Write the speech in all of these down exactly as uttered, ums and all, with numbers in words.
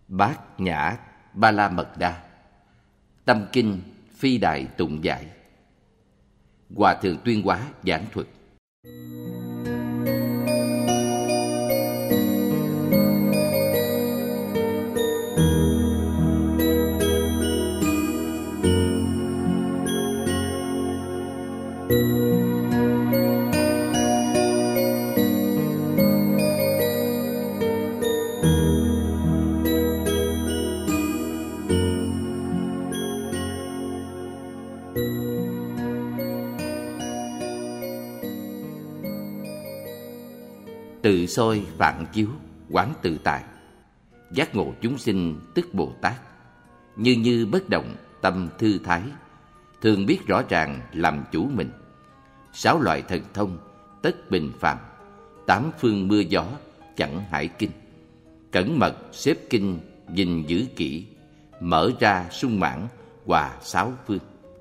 Bát Nhã Ba La Mật Đa, Tâm Kinh Phi Đại Tụng Giải. Hòa Thượng Tuyên Hóa giảng thuật. Tự soi phản chiếu, quán tự tại. Giác ngộ chúng sinh tức Bồ Tát. Như như bất động, tâm thư thái. Thường biết rõ ràng làm chủ mình. Sáu loại thần thông, tất bình phạm. Tám phương mưa gió, chẳng hải kinh. Cẩn mật xếp kinh, gìn giữ kỹ. Mở ra sung mãn, hòa sáu phương.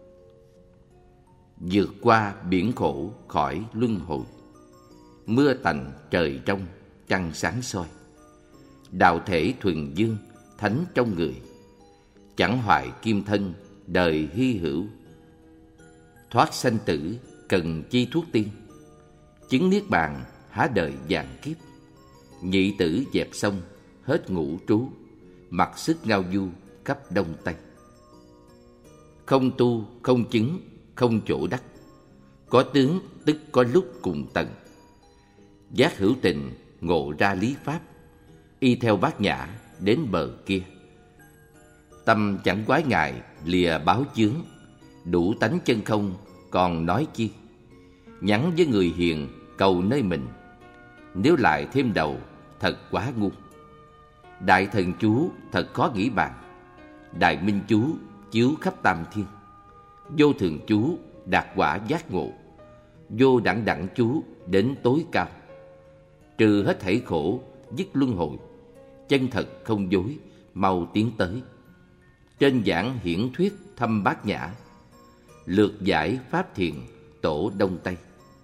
Vượt qua biển khổ khỏi luân hồi. Mưa tạnh trời trong, trăng sáng soi. Đạo thể thuần dương, thánh trong người. Chẳng hoại kim thân, đời hy hữu. Thoát sanh tử, cần chi thuốc tiên. Chứng niết bàn, há đời vạn kiếp. Nhị tử dẹp xong, hết ngũ trú. Mặc sức ngao du, khắp đông tây. Không tu, không chứng, không chỗ đắc. Có tướng, tức có lúc cùng tận. Giác hữu tình, ngộ ra lý pháp. Y theo Bát Nhã, đến bờ kia. Tâm chẳng quái ngại, lìa báo chướng. Đủ tánh chân không, còn nói chi. Nhắn với người hiền, cầu nơi mình. Nếu lại thêm đầu, thật quá ngu. Đại thần chú, thật khó nghĩ bàn. Đại minh chú, chiếu khắp tam thiên. Vô thường chú, đạt quả giác ngộ. Vô đẳng đẳng chú, đến tối cao. Trừ hết thảy khổ, dứt luân hồi. Chân thật không dối, mau tiến tới. Trên giảng hiển thuyết thâm Bát Nhã. Lược giải pháp thiền, tổ đông tây.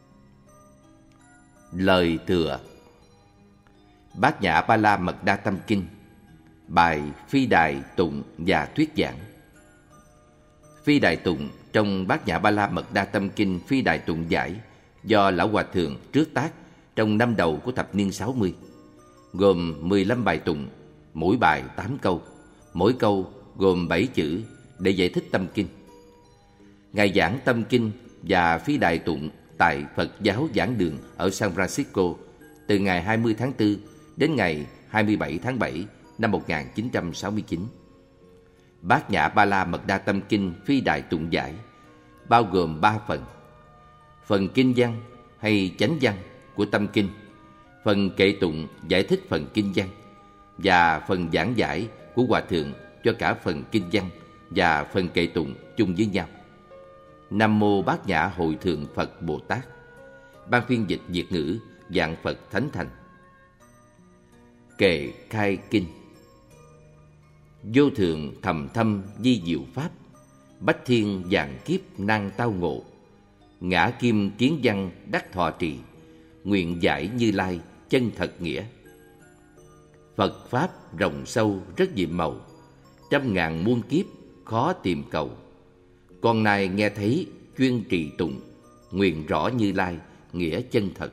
Lời thừa. Bát Nhã Ba La Mật Đa Tâm Kinh. Bài Phi Đài Tụng và Thuyết Giảng. Phi Đài Tụng trong Bát Nhã Ba La Mật Đa Tâm Kinh Phi Đài Tụng Giải do Lão Hòa Thượng trước tác trong năm đầu của thập niên sáu mươi, gồm mười lăm bài tụng, mỗi bài tám câu, mỗi câu gồm bảy chữ để giải thích tâm kinh. Ngài giảng tâm kinh và Phi Đài Tụng tại Phật giáo giảng đường ở San Francisco từ ngày hai mươi tháng tư đến ngày hai mươi bảy tháng bảy năm một nghìn chín trăm sáu mươi chín. Bát Nhã Ba La Mật Đa Tâm Kinh Phi Đài Tụng Giải bao gồm ba phần. Phần kinh văn hay chánh văn của tâm kinh, phần kệ tụng giải thích phần kinh văn, và phần giảng giải của Hòa Thượng cho cả phần kinh văn và phần kệ tụng chung với nhau. Nam Mô Bát Nhã Hội Thượng Phật Bồ Tát. Ban phiên dịch Việt ngữ Vạn Phật Thánh Thành. Kệ khai kinh. Vô thượng thầm thâm di diệu pháp. Bách thiên vạn kiếp nan tao ngộ. Ngã kim kiến văn đắc thọ trì. Nguyện giải Như Lai chân thật nghĩa. Phật pháp rộng sâu rất nhiệm màu. Trăm ngàn muôn kiếp khó tìm cầu. Con nay nghe thấy chuyên trì tụng. Nguyện rõ Như Lai nghĩa chân thật.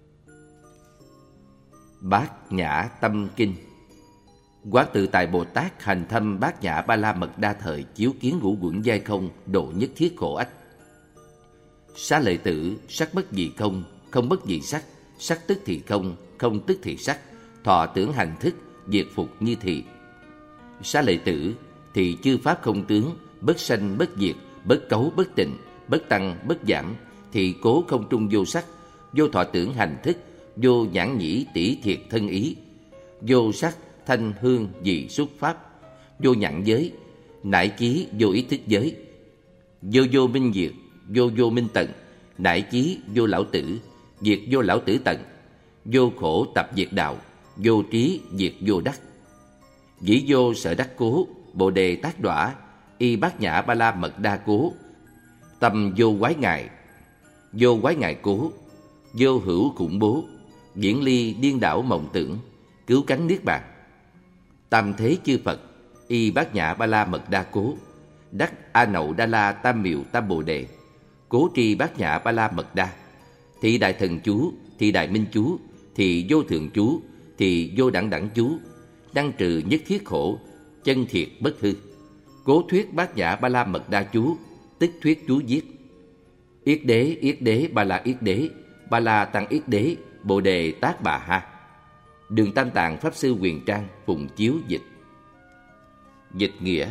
Bát Nhã Tâm Kinh. Quán Tự Tại Bồ Tát hành thâm Bát Nhã Ba La Mật Đa thời chiếu kiến ngũ uẩn giai không, độ nhất thiết khổ ách. Xá lợi tử, sắc bất dị không, không bất dị sắc, sắc tức thì không, không tức thì sắc, thọ tưởng hành thức, diệt phục như thị. Xá lợi tử, thì chư pháp không tướng, bất sanh bất diệt, bất cấu bất tịnh, bất tăng bất giảm, thì cố không trung vô sắc, vô thọ tưởng hành thức, vô nhãn nhĩ tỷ thiệt thân ý, vô sắc thanh hương vị xúc pháp, vô nhãn giới, nải chí vô ý thức giới, vô vô minh diệt, vô vô minh tận, nải chí vô lão tử, diệt vô lão tử tận, vô khổ tập diệt đạo, vô trí diệt vô đắc. Dĩ vô sở đắc cố, bồ đề tác đọa, y Bát Nhã Ba La Mật Đa cố, tâm vô quái ngại, vô quái ngại cố, vô hữu khủng bố, diễn ly điên đảo mộng tưởng, cứu cánh niết bàn. Tam thế chư Phật, y bát nhã ba la mật đa cố, đắc A Nậu Đa La Tam Miệu Tam Bồ Đề, cố tri bát nhã ba la mật đa, thị đại thần chú, thị đại minh chú, thị vô thượng chú, thị vô đẳng đẳng chú, năng trừ nhất thiết khổ, chân thiệt bất hư. Cố thuyết bát nhã ba la mật đa chú, tức thuyết chú viết. Yết đế, yết đế, ba la yết đế, ba la tăng yết đế, Bồ Đề Tát Bà Ha. Đường Tam Tạng Pháp Sư Huyền Trang phụng chiếu dịch. Dịch nghĩa: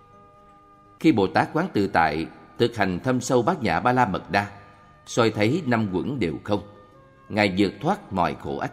khi Bồ Tát quán tự tại, thực hành thâm sâu bát nhã ba la mật đa, soi thấy năm quẩn đều không, Ngài vượt thoát mọi khổ ách.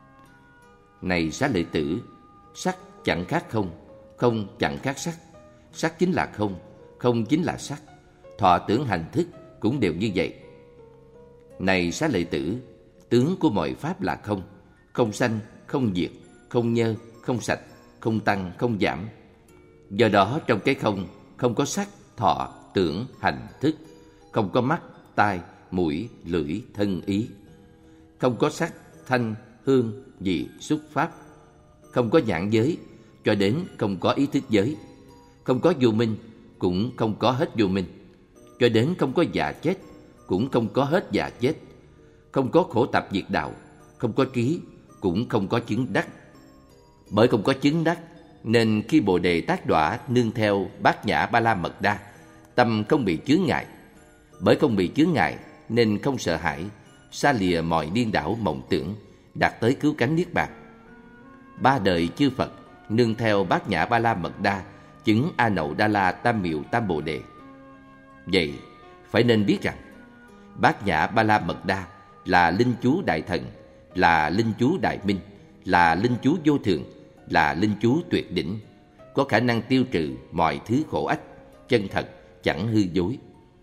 Này Xá Lợi Tử, sắc chẳng khác không, không chẳng khác sắc, sắc chính là không, không chính là sắc, thọ tưởng hành thức cũng đều như vậy. Này Xá Lợi Tử, tướng của mọi pháp là không, không sanh, không diệt, không nhơ, không sạch, không tăng, không giảm. Do đó trong cái không, không có sắc, thọ, tưởng, hành, thức, không có mắt, tai, mũi, lưỡi, thân, ý, không có sắc, thanh, hương, vị, xúc, pháp, không có nhãn giới, cho đến không có ý thức giới, không có vô minh, cũng không có hết vô minh, cho đến không có già chết, cũng không có hết già chết, không có khổ tập diệt đạo, không có trí, cũng không có chứng đắc. Bởi không có chứng đắc, nên khi Bồ Đề tác đọa nương theo bát nhã ba la mật đa, tâm không bị chướng ngại. Bởi không bị chướng ngại nên không sợ hãi, xa lìa mọi điên đảo mộng tưởng, đạt tới cứu cánh niết bàn. Ba đời chư Phật nương theo bát nhã ba la mật đa, chứng A Nậu Đa La Tam Miệu Tam Bồ Đề. Vậy phải nên biết rằng bát nhã ba la mật đa là linh chú đại thần, là linh chú đại minh, là linh chú vô thượng, là linh chú tuyệt đỉnh, có khả năng tiêu trừ mọi thứ khổ ách, chân thật, chẳng hư dối.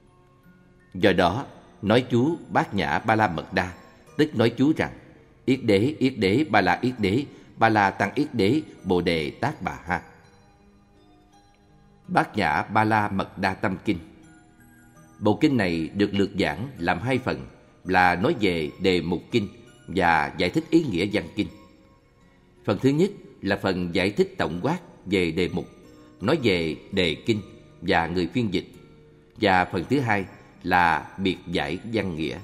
Do đó, nói chú bát nhã ba la mật đa, tức nói chú rằng: yết đế, yết đế, ba la yết đế, ba la tăng yết đế, Bồ Đề Tát Bà Ha. Bát nhã ba la mật đa tâm kinh. Bộ kinh này được lược giảng làm hai phần, là nói về đề mục kinh và giải thích ý nghĩa văn kinh. Phần thứ nhất là phần giải thích tổng quát về đề mục, nói về đề kinh và người phiên dịch. Và phần thứ hai là biệt giải văn nghĩa.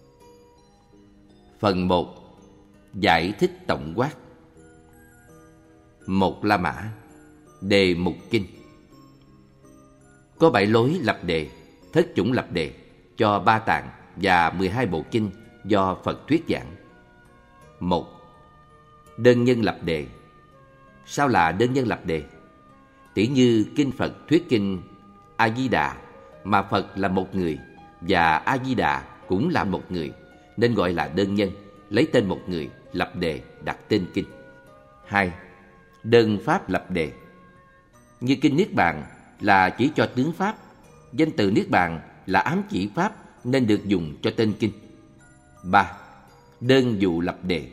Phần một. Giải thích tổng quát. Một La Mã. Đề mục kinh. Có bảy lối lập đề, thất chủng lập đề cho ba tạng và mười hai bộ kinh do Phật thuyết giảng. Một. Đơn nhân lập đề. Sao là đơn nhân lập đề? Tỉ như kinh Phật thuyết kinh A Di Đà, mà Phật là một người và A Di Đà cũng là một người, nên gọi là đơn nhân, lấy tên một người lập đề đặt tên kinh. Hai. Đơn pháp lập đề. Như kinh Niết Bàn là chỉ cho tướng pháp, danh từ Niết Bàn là ám chỉ pháp nên được dùng cho tên kinh. Ba. Đơn dụ lập đề.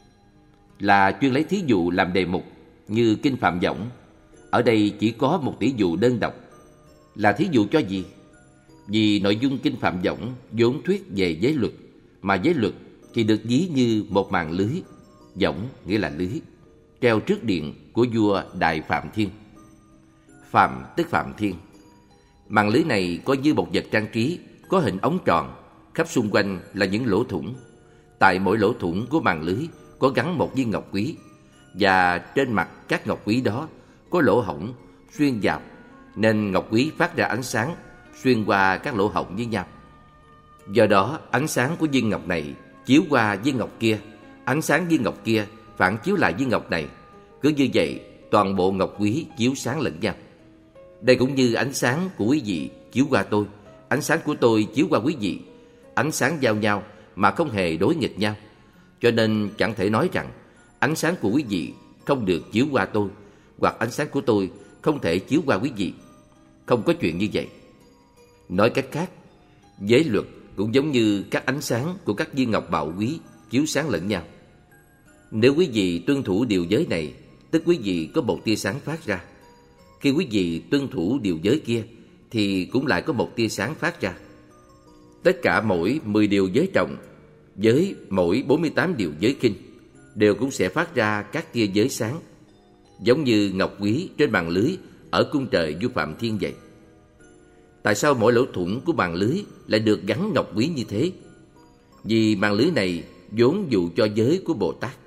Là chuyên lấy thí dụ làm đề mục, như kinh Phạm Võng. Ở đây chỉ có một tỷ dụ đơn độc. Là thí dụ cho gì? Vì nội dung kinh Phạm Võng vốn thuyết về giới luật, mà giới luật thì được ví như một màn lưới, võng nghĩa là lưới, treo trước điện của vua Đại Phạm Thiên. Phạm tức Phạm Thiên. Màn lưới này có như một vật trang trí, có hình ống tròn, khắp xung quanh là những lỗ thủng. Tại mỗi lỗ thủng của màn lưới có gắn một viên ngọc quý, và trên mặt các ngọc quý đó có lỗ hổng xuyên vào, nên ngọc quý phát ra ánh sáng xuyên qua các lỗ hổng với nhau. Do đó ánh sáng của viên ngọc này chiếu qua viên ngọc kia, ánh sáng viên ngọc kia phản chiếu lại viên ngọc này. Cứ như vậy toàn bộ ngọc quý chiếu sáng lẫn nhau. Đây cũng như ánh sáng của quý vị chiếu qua tôi, ánh sáng của tôi chiếu qua quý vị. Ánh sáng giao nhau mà không hề đối nghịch nhau, cho nên chẳng thể nói rằng ánh sáng của quý vị không được chiếu qua tôi, hoặc ánh sáng của tôi không thể chiếu qua quý vị. Không có chuyện như vậy. Nói cách khác, giới luật cũng giống như các ánh sáng của các viên ngọc bảo quý chiếu sáng lẫn nhau. Nếu quý vị tuân thủ điều giới này, tức quý vị có một tia sáng phát ra. Khi quý vị tuân thủ điều giới kia thì cũng lại có một tia sáng phát ra. Tất cả mỗi mười điều giới trọng, với mỗi bốn mươi tám điều giới kinh đều cũng sẽ phát ra các tia giới sáng. giống như ngọc quý trên màn lưới ở cung trời vua Phạm Thiên vậy. Tại sao mỗi lỗ thủng của màn lưới lại được gắn ngọc quý như thế? Vì màn lưới này vốn dụ cho giới của Bồ Tát.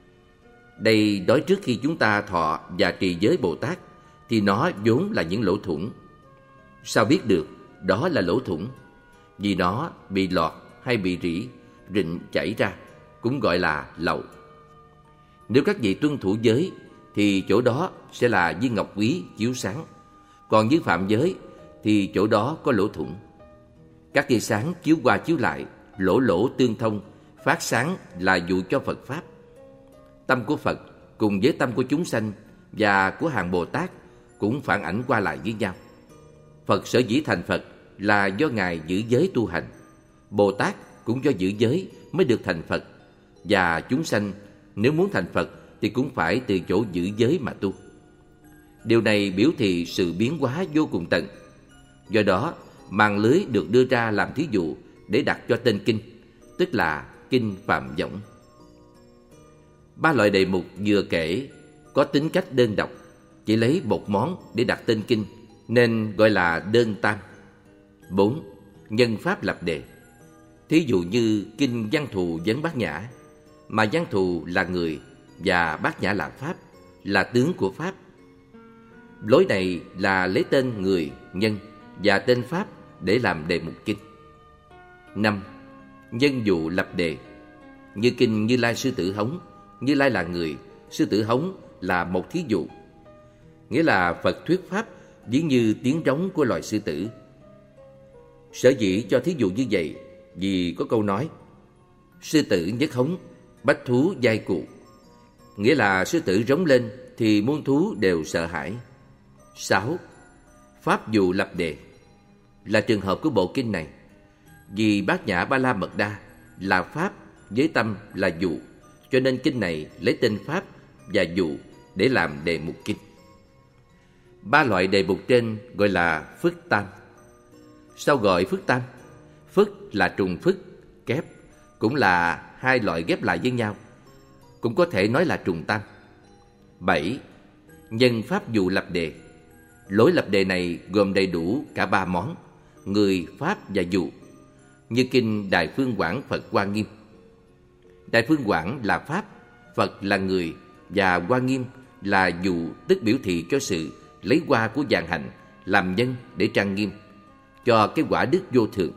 Đây nói trước khi chúng ta thọ và trì giới Bồ Tát thì nó vốn là những lỗ thủng. Sao biết được đó là lỗ thủng? Vì nó bị lọt hay bị rỉ, rịn chảy ra, cũng gọi là lậu. Nếu các vị tuân thủ giới thì chỗ đó sẽ là viên ngọc quý chiếu sáng. Còn với phạm giới thì chỗ đó có lỗ thủng. Các tia sáng chiếu qua chiếu lại, lỗ lỗ tương thông, phát sáng là dụ cho Phật Pháp. Tâm của Phật cùng với tâm của chúng sanh và của hàng Bồ Tát cũng phản ảnh qua lại với nhau. Phật sở dĩ thành Phật là do Ngài giữ giới tu hành. Bồ Tát cũng do giữ giới mới được thành Phật. Và chúng sanh nếu muốn thành Phật thì cũng phải từ chỗ giữ giới mà tu. Điều này biểu thị sự biến hóa vô cùng tận. Do đó, màn lưới được đưa ra làm thí dụ để đặt cho tên kinh, tức là kinh Phạm Võng. Ba loại đề mục vừa kể có tính cách đơn độc, chỉ lấy một món để đặt tên kinh, nên gọi là đơn tam. Bốn. Nhân pháp lập đề. Thí dụ như kinh Văn Thù vấn Bát Nhã, mà Văn Thù là người và Bát Nhã là pháp, là tướng của pháp. Lối này là lấy tên người, nhân và tên pháp để làm đề mục kinh. Năm. Nhân dụ lập đề. Như kinh Như Lai Sư Tử Hống, Như Lai là người, Sư Tử Hống là một thí dụ. Nghĩa là Phật thuyết pháp ví như tiếng trống của loài sư tử. Sở dĩ cho thí dụ như vậy vì có câu nói sư tử nhất hống, bách thú giai cụ. Nghĩa là sư tử rống lên thì muôn thú đều sợ hãi. Sáu. Pháp dụ lập đề. Là trường hợp của bộ kinh này. Vì Bát Nhã Ba La Mật Đa là pháp với tâm là dụ, cho nên kinh này lấy tên pháp và dụ để làm đề mục kinh. Ba loại đề mục trên gọi là phức tam. Sao gọi phức tam? Phức là trùng phức, kép, cũng là hai loại ghép lại với nhau, cũng có thể nói là trùng tam. Bảy. Nhân pháp dụ lập đề. Lối lập đề này gồm đầy đủ cả ba món, người, pháp và dụ, như kinh Đại Phương Quảng Phật Hoa Nghiêm. Đại Phương Quảng là pháp, Phật là người và Hoa Nghiêm là dụ, tức biểu thị cho sự lấy hoa của vạn hạnh làm nhân để trang nghiêm cho cái quả đức vô thượng.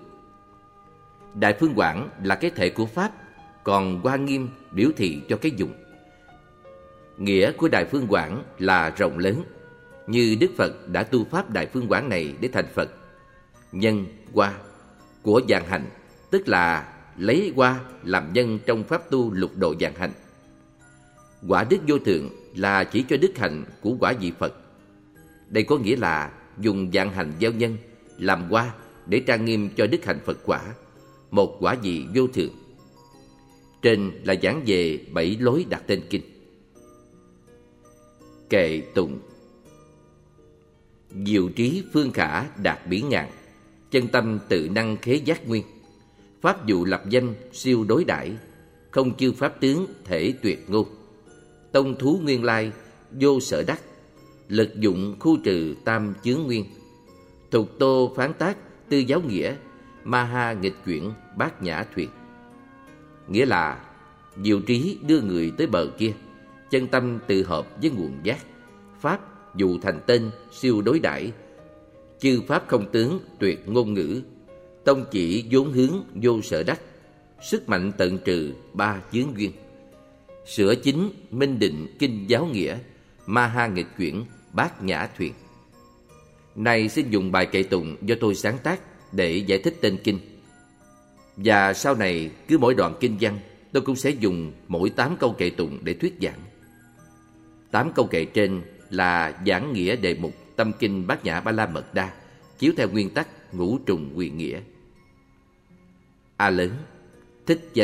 Đại Phương Quảng là cái thể của pháp, còn Hoa Nghiêm biểu thị cho cái dụng. Nghĩa của Đại Phương Quảng là rộng lớn, như Đức Phật đã tu pháp Đại Phương Quảng này để thành Phật. Nhân, hoa của vạn hạnh, tức là lấy hoa làm nhân trong pháp tu lục độ vạn hạnh. Quả đức vô thượng là chỉ cho đức hạnh của quả vị Phật. Đây có nghĩa là dùng vạn hạnh gieo nhân làm hoa để trang nghiêm cho đức hạnh Phật quả, một quả vị vô thượng. Trên là giảng về bảy lối đặt tên kinh. Kệ tụng. Diệu trí phương khả đạt bỉ ngạn, chân tâm tự năng khế giác nguyên. Pháp dụ lập danh siêu đối đãi, không chư pháp tướng thể tuyệt ngôn. Tông thú nguyên lai vô sở đắc, lực dụng khu trừ tam chướng nguyên. Thục tô phán tác tư giáo nghĩa, ma ha nghịch chuyển bát nhã thuyệt. Nghĩa là diệu trí đưa người tới bờ kia, chân tâm tự hợp với nguồn giác. Pháp dụ thành tên siêu đối đãi, chư pháp không tướng tuyệt ngôn ngữ. Tông chỉ vốn hướng vô sở đắc, sức mạnh tận trừ ba chướng duyên. Sửa chính minh định kinh giáo nghĩa, ma ha nghịch chuyển bát nhã thuyệt. Này xin dùng bài kệ tụng do tôi sáng tác để giải thích tên kinh. Và sau này cứ mỗi đoạn kinh văn tôi cũng sẽ dùng mỗi tám câu kệ tụng để thuyết giảng. Tám câu kệ trên là giảng nghĩa đề mục tâm kinh Bát Nhã Ba La Mật Đa, chiếu theo nguyên tắc ngũ trùng quyền nghĩa. A lớn, thích danh.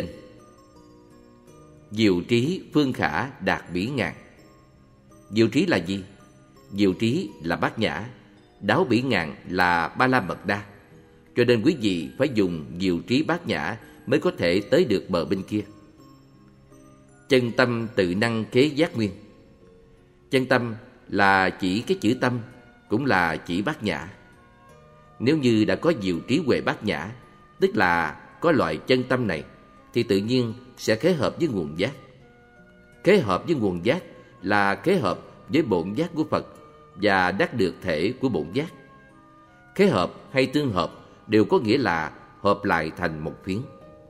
Diệu trí phương khả đạt bỉ ngạn. Diệu trí là gì? Diệu trí là Bát Nhã, đáo bỉ ngạn là Ba La Mật Đa. Cho nên quý vị phải dùng diệu trí Bát Nhã mới có thể tới được bờ bên kia. Chân tâm tự năng khế giác nguyên. Chân tâm là chỉ cái chữ tâm, cũng là chỉ bát nhã. Nếu như đã có diệu trí huệ bát nhã, tức là có loại chân tâm này, thì tự nhiên sẽ khế hợp với nguồn giác. Khế hợp với nguồn giác là khế hợp với bổn giác của Phật và đắc được thể của bổn giác. Khế hợp hay tương hợp đều có nghĩa là hợp lại thành một phiến.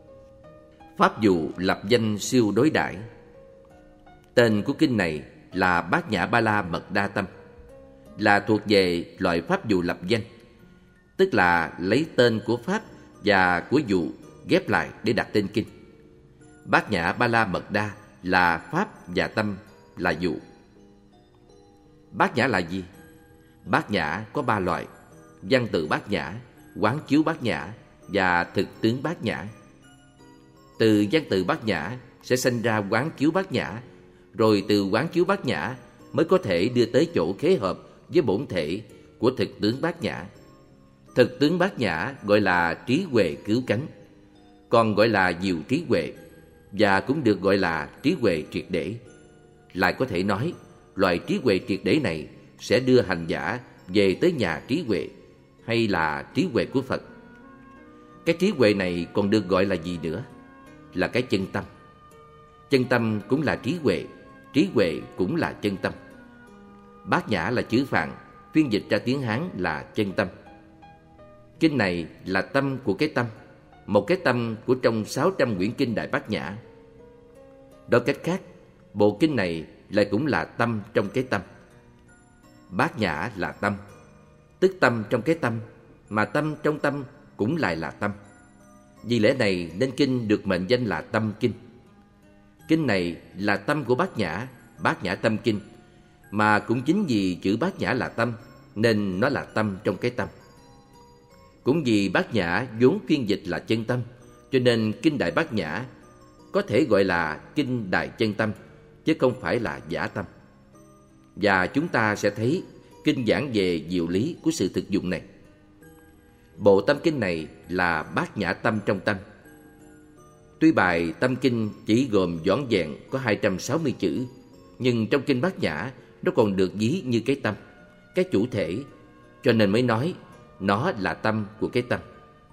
Pháp dụ lập danh siêu đối đãi. Tên của kinh này là Bát Nhã Ba La Mật Đa Tâm, là thuộc về loại pháp dụ lập danh, tức là lấy tên của pháp và của dụ ghép lại để đặt tên kinh. Bát Nhã Ba La Mật Đa là pháp và tâm là dụ. Bát nhã là gì? Bát nhã có ba loại: văn tự bát nhã, quán chiếu bát nhã và thực tướng bát nhã. Từ văn tự bát nhã sẽ sinh ra quán chiếu bát nhã, rồi từ quán chiếu bát nhã mới có thể đưa tới chỗ khế hợp với bổn thể của thực tướng bát nhã. Thực tướng bát nhã gọi là trí huệ cứu cánh, còn gọi là diệu trí huệ, và cũng được gọi là trí huệ triệt để. Lại có thể nói, loại trí huệ triệt để này sẽ đưa hành giả về tới nhà trí huệ, hay là trí huệ của Phật. Cái trí huệ này còn được gọi là gì nữa? Là cái chân tâm. Chân tâm cũng là trí huệ, trí huệ cũng là chân tâm. Bát nhã là chữ Phạn, phiên dịch ra tiếng Hán là chân tâm. Kinh này là tâm của cái tâm, một cái tâm của trong sáu trăm quyển kinh Đại Bát Nhã. Nói cách khác, bộ kinh này lại cũng là tâm trong cái tâm. Bát nhã là tâm, tức tâm trong cái tâm, mà tâm trong tâm cũng lại là tâm. Vì lẽ này nên kinh được mệnh danh là tâm kinh. Kinh này là tâm của Bát Nhã, Bát Nhã Tâm Kinh, mà cũng chính vì chữ Bát Nhã là tâm nên nó là tâm trong cái tâm. Cũng vì Bát Nhã vốn phiên dịch là chân tâm, cho nên kinh Đại Bát Nhã có thể gọi là kinh Đại Chân Tâm, chứ không phải là giả tâm. Và chúng ta sẽ thấy kinh giảng về diệu lý của sự thực dụng này. Bộ tâm kinh này là Bát Nhã Tâm trong tâm. Tuy bài tâm kinh chỉ gồm vỏn vẹn có hai trăm sáu mươi chữ, nhưng trong kinh Bát Nhã nó còn được ví như cái tâm, cái chủ thể, cho nên mới nói nó là tâm của cái tâm.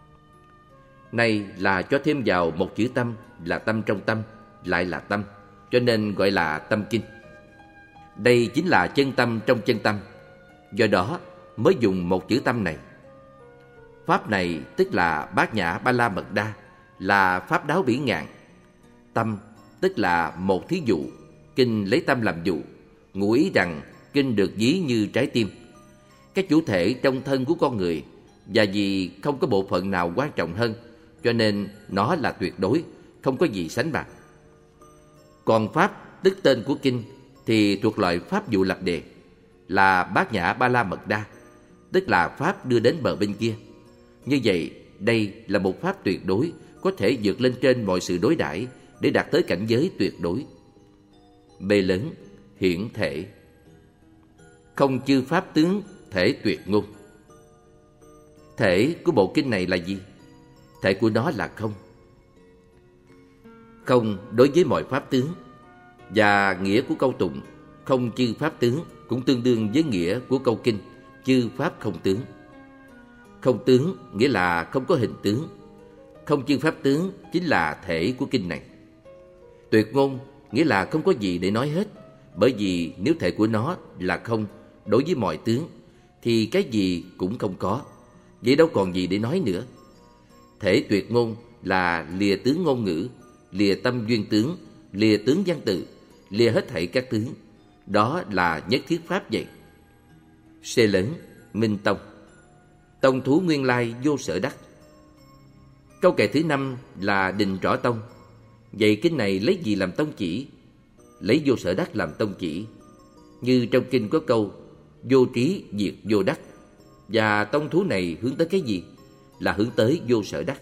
Này là cho thêm vào một chữ tâm là tâm trong tâm, lại là tâm, cho nên gọi là tâm kinh. Đây chính là chân tâm trong chân tâm, do đó mới dùng một chữ tâm này. Pháp này tức là Bát Nhã Ba La Mật Đa, là pháp đáo bỉ ngạn. Tâm tức là một thí dụ, kinh lấy tâm làm dụ, ngụ ý rằng kinh được ví như trái tim, cái chủ thể trong thân của con người, và vì không có bộ phận nào quan trọng hơn, cho nên nó là tuyệt đối, không có gì sánh bằng. Còn pháp tức tên của kinh thì thuộc loại pháp dụ lập đề, là Bát Nhã Ba La Mật Đa, tức là pháp đưa đến bờ bên kia. Như vậy, đây là một pháp tuyệt đối, có thể vượt lên trên mọi sự đối đãi để đạt tới cảnh giới tuyệt đối. B lớn, hiển thể. Không chư pháp tướng, thể tuyệt ngôn. Thể của bộ kinh này là gì? Thể của nó là không. Không đối với mọi pháp tướng, và nghĩa của câu tụng không chư pháp tướng cũng tương đương với nghĩa của câu kinh chư pháp không tướng. Không tướng nghĩa là không có hình tướng. Không chư pháp tướng chính là thể của kinh này. Tuyệt ngôn nghĩa là không có gì để nói hết, bởi vì nếu thể của nó là không đối với mọi tướng thì cái gì cũng không có, vậy đâu còn gì để nói nữa. Thể tuyệt ngôn là lìa tướng ngôn ngữ, lìa tâm duyên tướng, lìa tướng văn tự, lìa hết thảy các tướng. Đó là nhất thiết pháp vậy. C lớn, Minh Tông. Tông thú nguyên lai vô sở đắc. Câu kệ thứ năm là Đình Trỏ Tông. Vậy kinh này lấy gì làm tông chỉ? Lấy vô sở đắc làm tông chỉ. Như trong kinh có câu vô trí diệt vô đắc, và tông thú này hướng tới cái gì? Là hướng tới vô sở đắc.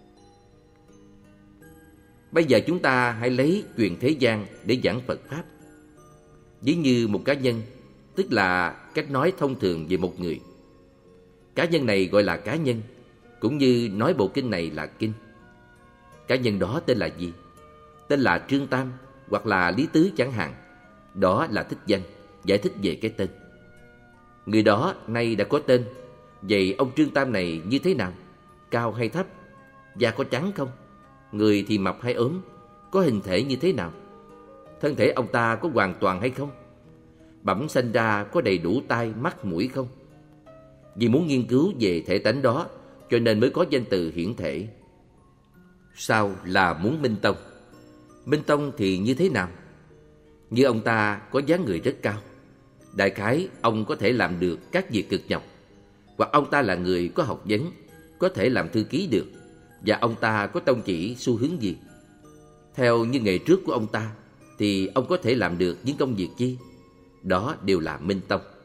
Bây giờ chúng ta hãy lấy chuyện thế gian để giảng Phật Pháp. Ví như một cá nhân, tức là cách nói thông thường về một người. Cá nhân này gọi là cá nhân, cũng như nói bộ kinh này là kinh. Cá nhân đó tên là gì? Tên là Trương Tam hoặc là Lý Tứ chẳng hạn. Đó là thích danh, giải thích về cái tên. Người đó nay đã có tên. Vậy ông Trương Tam này như thế nào? Cao hay thấp? Da có trắng không? Người thì mập hay ốm? Có hình thể như thế nào? Thân thể ông ta có hoàn toàn hay không? Bẩm sanh ra có đầy đủ tai, mắt, mũi không? Vì muốn nghiên cứu về thể tánh đó, cho nên mới có danh từ hiển thể. Sau là muốn minh tông. Minh tông thì như thế nào? Như ông ta có dáng người rất cao. Đại khái ông có thể làm được các việc cực nhọc. Hoặc ông ta là người có học vấn, có thể làm thư ký được. Và ông ta có tông chỉ xu hướng gì? Theo như nghề trước của ông ta, thì ông có thể làm được những công việc chi? Đó đều là minh tông.